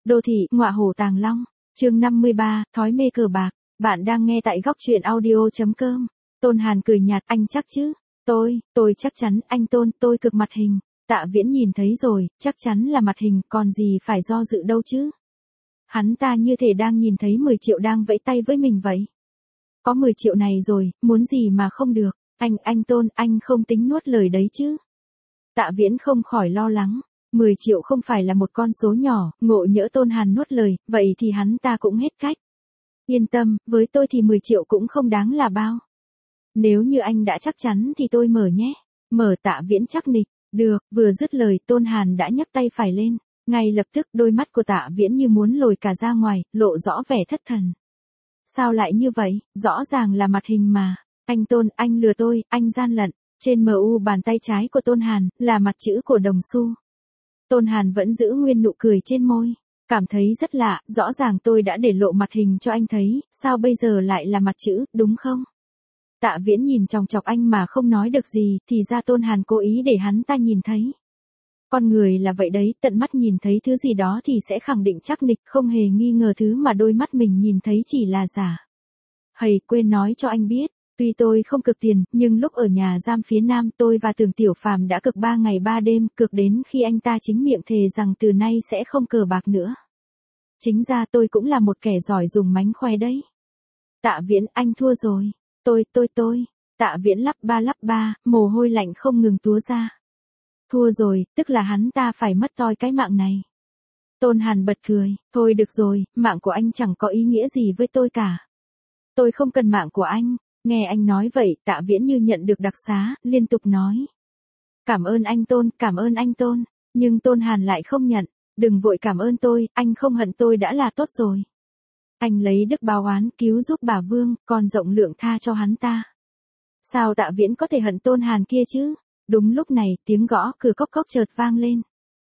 Đô thị, ngọa hổ tàng long. Chương 53, thói mê cờ bạc. Bạn đang nghe tại góc truyện audio.com. Tôn Hàn cười nhạt, anh chắc chứ? Tôi chắc chắn, anh Tôn, tôi cực mặt hình. Tạ Viễn nhìn thấy rồi, chắc chắn là mặt hình, còn gì phải do dự đâu chứ? Hắn ta như thể đang nhìn thấy 10 triệu đang vẫy tay với mình vậy. Có 10 triệu này rồi, muốn gì mà không được? Anh Tôn, anh không tính nuốt lời đấy chứ? Tạ Viễn không khỏi lo lắng. 10 triệu không phải là một con số nhỏ, ngộ nhỡ Tôn Hàn nuốt lời, vậy thì hắn ta cũng hết cách. Yên tâm, với tôi thì 10 triệu cũng không đáng là bao. Nếu như anh đã chắc chắn thì tôi mở nhé. Mở. Tạ Viễn chắc nịch. Được, vừa dứt lời Tôn Hàn đã nhấc tay phải lên. Ngay lập tức đôi mắt của Tạ Viễn như muốn lồi cả ra ngoài, lộ rõ vẻ thất thần. Sao lại như vậy, rõ ràng là mặt hình mà. Anh Tôn, anh lừa tôi, anh gian lận. Trên MU bàn tay trái của Tôn Hàn, là mặt chữ của đồng xu. Tôn Hàn vẫn giữ nguyên nụ cười trên môi. Cảm thấy rất lạ, rõ ràng tôi đã để lộ mặt hình cho anh thấy, sao bây giờ lại là mặt chữ, đúng không? Tạ Viễn nhìn chòng chọc anh mà không nói được gì, thì ra Tôn Hàn cố ý để hắn ta nhìn thấy. Con người là vậy đấy, tận mắt nhìn thấy thứ gì đó thì sẽ khẳng định chắc nịch, không hề nghi ngờ thứ mà đôi mắt mình nhìn thấy chỉ là giả. Hầy, quên nói cho anh biết, tuy tôi không cược tiền, nhưng lúc ở nhà giam phía Nam tôi và Tưởng Tiểu Phàm đã cược 3 ngày 3 đêm, cược đến khi anh ta chính miệng thề rằng từ nay sẽ không cờ bạc nữa. Chính ra tôi cũng là một kẻ giỏi dùng mánh khóe đấy. Tạ Viễn, anh thua rồi. Tôi. Tạ Viễn lắp ba, mồ hôi lạnh không ngừng túa ra. Thua rồi, tức là hắn ta phải mất toi cái mạng này. Tôn Hàn bật cười, thôi được rồi, mạng của anh chẳng có ý nghĩa gì với tôi cả. Tôi không cần mạng của anh. Nghe anh nói vậy, Tạ Viễn như nhận được đặc xá, liên tục nói. Cảm ơn anh Tôn, cảm ơn anh Tôn. Nhưng Tôn Hàn lại không nhận. Đừng vội cảm ơn tôi, anh không hận tôi đã là tốt rồi. Anh lấy đức báo oán, cứu giúp bà Vương, còn rộng lượng tha cho hắn ta. Sao Tạ Viễn có thể hận Tôn Hàn kia chứ? Đúng lúc này, tiếng gõ cửa cốc cốc chợt vang lên.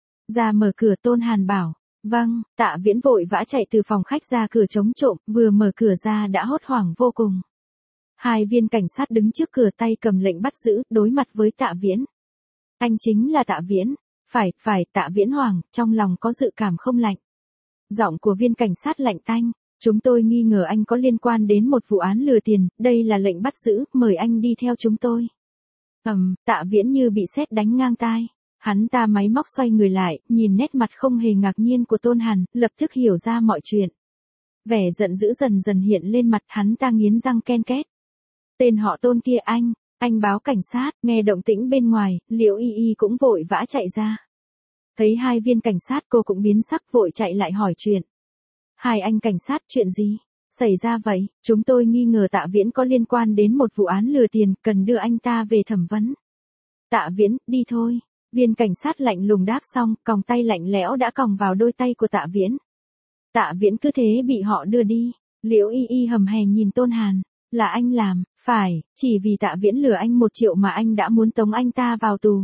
Ra mở cửa. Tôn Hàn bảo. Vâng. Tạ Viễn vội vã chạy từ phòng khách ra cửa chống trộm, vừa mở cửa ra đã hốt hoảng vô cùng. 2 viên cảnh sát đứng trước cửa tay cầm lệnh bắt giữ, đối mặt với Tạ Viễn. Anh chính là Tạ Viễn. Phải, Tạ Viễn hoảng, trong lòng có dự cảm không lạnh. Giọng của viên cảnh sát lạnh tanh. Chúng tôi nghi ngờ anh có liên quan đến một vụ án lừa tiền, đây là lệnh bắt giữ, mời anh đi theo chúng tôi. Tạ Viễn như bị sét đánh ngang tai. Hắn ta máy móc xoay người lại, nhìn nét mặt không hề ngạc nhiên của Tôn Hàn, lập tức hiểu ra mọi chuyện. Vẻ giận dữ dần dần hiện lên mặt, hắn ta nghiến răng ken két. Tên họ Tôn kia anh báo cảnh sát. Nghe động tĩnh bên ngoài, Liễu Y Y cũng vội vã chạy ra. Thấy 2 viên cảnh sát cô cũng biến sắc vội chạy lại hỏi chuyện. 2 anh cảnh sát, chuyện gì xảy ra vậy? Chúng tôi nghi ngờ Tạ Viễn có liên quan đến một vụ án lừa tiền, cần đưa anh ta về thẩm vấn. Tạ Viễn, đi thôi. Viên cảnh sát lạnh lùng đáp xong, còng tay lạnh lẽo đã còng vào đôi tay của Tạ Viễn. Tạ Viễn cứ thế bị họ đưa đi. Liễu Y Y hầm hè nhìn Tôn Hàn. Là anh làm, phải, chỉ vì Tạ Viễn lừa anh 1 triệu mà anh đã muốn tống anh ta vào tù.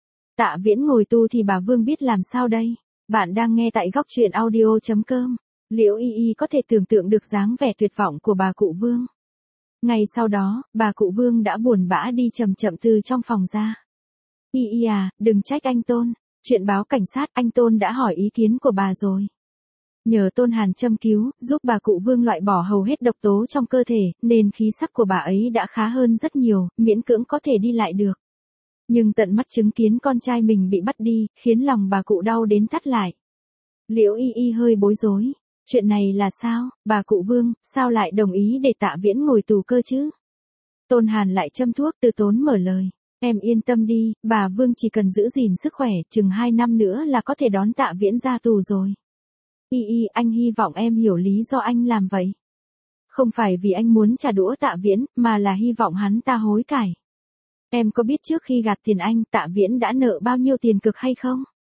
Tạ Viễn ngồi tù thì bà Vương biết làm sao đây? Bạn đang nghe tại góc truyện audio.com. Liễu Y Y có thể tưởng tượng được dáng vẻ tuyệt vọng của bà cụ Vương. Ngay sau đó, bà cụ Vương đã buồn bã đi chậm chậm từ trong phòng ra. Y Y à, đừng trách anh Tôn. Chuyện báo cảnh sát, anh Tôn đã hỏi ý kiến của bà rồi. Nhờ Tôn Hàn châm cứu, giúp bà cụ Vương loại bỏ hầu hết độc tố trong cơ thể, nên khí sắc của bà ấy đã khá hơn rất nhiều, miễn cưỡng có thể đi lại được. Nhưng tận mắt chứng kiến con trai mình bị bắt đi, khiến lòng bà cụ đau đến thắt lại. Liễu Y Y hơi bối rối. Chuyện này là sao, bà cụ Vương, sao lại đồng ý để Tạ Viễn ngồi tù cơ chứ? Tôn Hàn lại châm thuốc từ tốn mở lời. Em yên tâm đi, bà Vương chỉ cần giữ gìn sức khỏe, chừng 2 năm nữa là có thể đón Tạ Viễn ra tù rồi. Y Y, anh hy vọng em hiểu lý do anh làm vậy. Không phải vì anh muốn trả đũa Tạ Viễn, mà là hy vọng hắn ta hối cải. Em có biết trước khi gạt tiền anh, Tạ Viễn đã nợ bao nhiêu tiền cược hay không?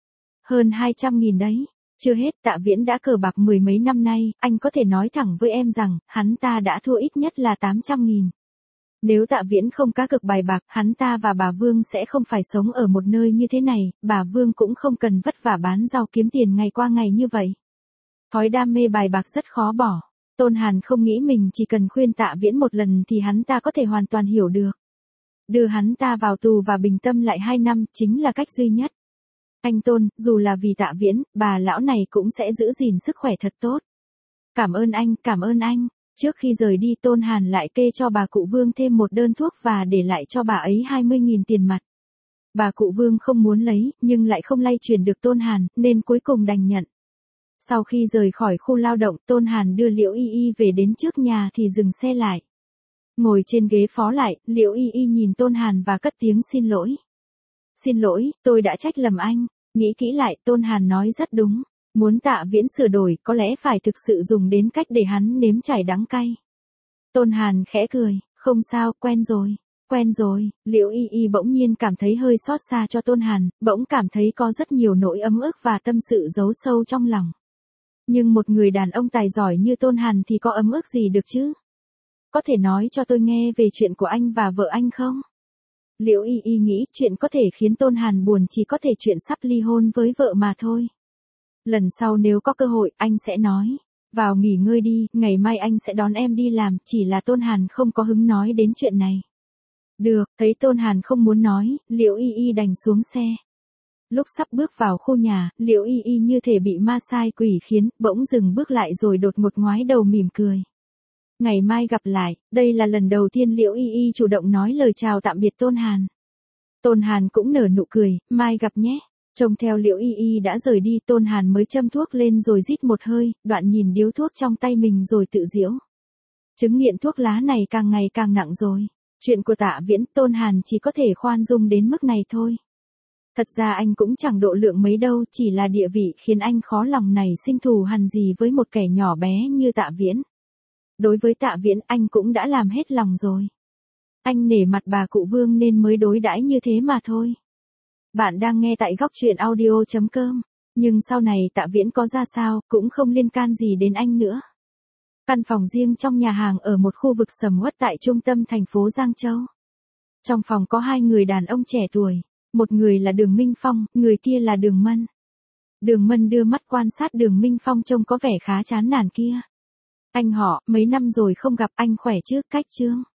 Hơn 200.000 đấy. Chưa hết, Tạ Viễn đã cờ bạc 10 mấy năm nay, anh có thể nói thẳng với em rằng, hắn ta đã thua ít nhất là 800.000. Nếu Tạ Viễn không cá cược bài bạc, hắn ta và bà Vương sẽ không phải sống ở một nơi như thế này, bà Vương cũng không cần vất vả bán rau kiếm tiền ngày qua ngày như vậy. Thói đam mê bài bạc rất khó bỏ. Tôn Hàn không nghĩ mình chỉ cần khuyên Tạ Viễn một lần thì hắn ta có thể hoàn toàn hiểu được. Đưa hắn ta vào tù và bình tâm lại 2 năm chính là cách duy nhất. Anh Tôn, dù là vì Tạ Viễn, bà lão này cũng sẽ giữ gìn sức khỏe thật tốt. Cảm ơn anh, cảm ơn anh. Trước khi rời đi Tôn Hàn lại kê cho bà cụ Vương thêm một đơn thuốc và để lại cho bà ấy 20.000 tiền mặt. Bà cụ Vương không muốn lấy, nhưng lại không lay chuyển được Tôn Hàn, nên cuối cùng đành nhận. Sau khi rời khỏi khu lao động, Tôn Hàn đưa Liễu Y Y về đến trước nhà thì dừng xe lại. Ngồi trên ghế phó lại, Liễu Y Y nhìn Tôn Hàn và cất tiếng xin lỗi. Xin lỗi, tôi đã trách lầm anh. Nghĩ kỹ lại, Tôn Hàn nói rất đúng. Muốn Tạ Viễn sửa đổi, có lẽ phải thực sự dùng đến cách để hắn nếm trải đắng cay. Tôn Hàn khẽ cười, không sao, quen rồi. Quen rồi, Liễu Y Y bỗng nhiên cảm thấy hơi xót xa cho Tôn Hàn, bỗng cảm thấy có rất nhiều nỗi ấm ức và tâm sự giấu sâu trong lòng. Nhưng một người đàn ông tài giỏi như Tôn Hàn thì có ấm ức gì được chứ? Có thể nói cho tôi nghe về chuyện của anh và vợ anh không? Liễu Y Y nghĩ chuyện có thể khiến Tôn Hàn buồn chỉ có thể chuyện sắp ly hôn với vợ mà thôi. Lần sau nếu có cơ hội anh sẽ nói. Vào nghỉ ngơi đi, ngày mai anh sẽ đón em đi làm, chỉ là Tôn Hàn không có hứng nói đến chuyện này. Được, thấy Tôn Hàn không muốn nói, Liễu Y Y đành xuống xe. Lúc sắp bước vào khu nhà, Liễu Y Y như thể bị ma sai quỷ khiến, bỗng dừng bước lại rồi đột ngột ngoái đầu mỉm cười. Ngày mai gặp lại, đây là lần đầu tiên Liễu Y Y chủ động nói lời chào tạm biệt Tôn Hàn. Tôn Hàn cũng nở nụ cười, mai gặp nhé. Trông theo Liễu Y Y đã rời đi, Tôn Hàn mới châm thuốc lên rồi rít một hơi, đoạn nhìn điếu thuốc trong tay mình rồi tự giễu. Chứng nghiện thuốc lá này càng ngày càng nặng rồi. Chuyện của Tạ Viễn, Tôn Hàn chỉ có thể khoan dung đến mức này thôi. Thật ra anh cũng chẳng độ lượng mấy đâu, chỉ là địa vị khiến anh khó lòng nảy sinh thù hằn gì với một kẻ nhỏ bé như Tạ Viễn. Đối với Tạ Viễn anh cũng đã làm hết lòng rồi. Anh nể mặt bà cụ Vương nên mới đối đãi như thế mà thôi. Bạn đang nghe tại góc truyện audio.com. Nhưng sau này Tạ Viễn có ra sao, cũng không liên can gì đến anh nữa. Căn phòng riêng trong nhà hàng ở một khu vực sầm uất tại trung tâm thành phố Giang Châu. Trong phòng có hai người đàn ông trẻ tuổi. Một người là Đường Minh Phong, người kia là Đường Mân. Đường Mân đưa mắt quan sát Đường Minh Phong trông có vẻ khá chán nản kia. Anh họ, mấy năm rồi không gặp, anh khỏe chứ, cách chương.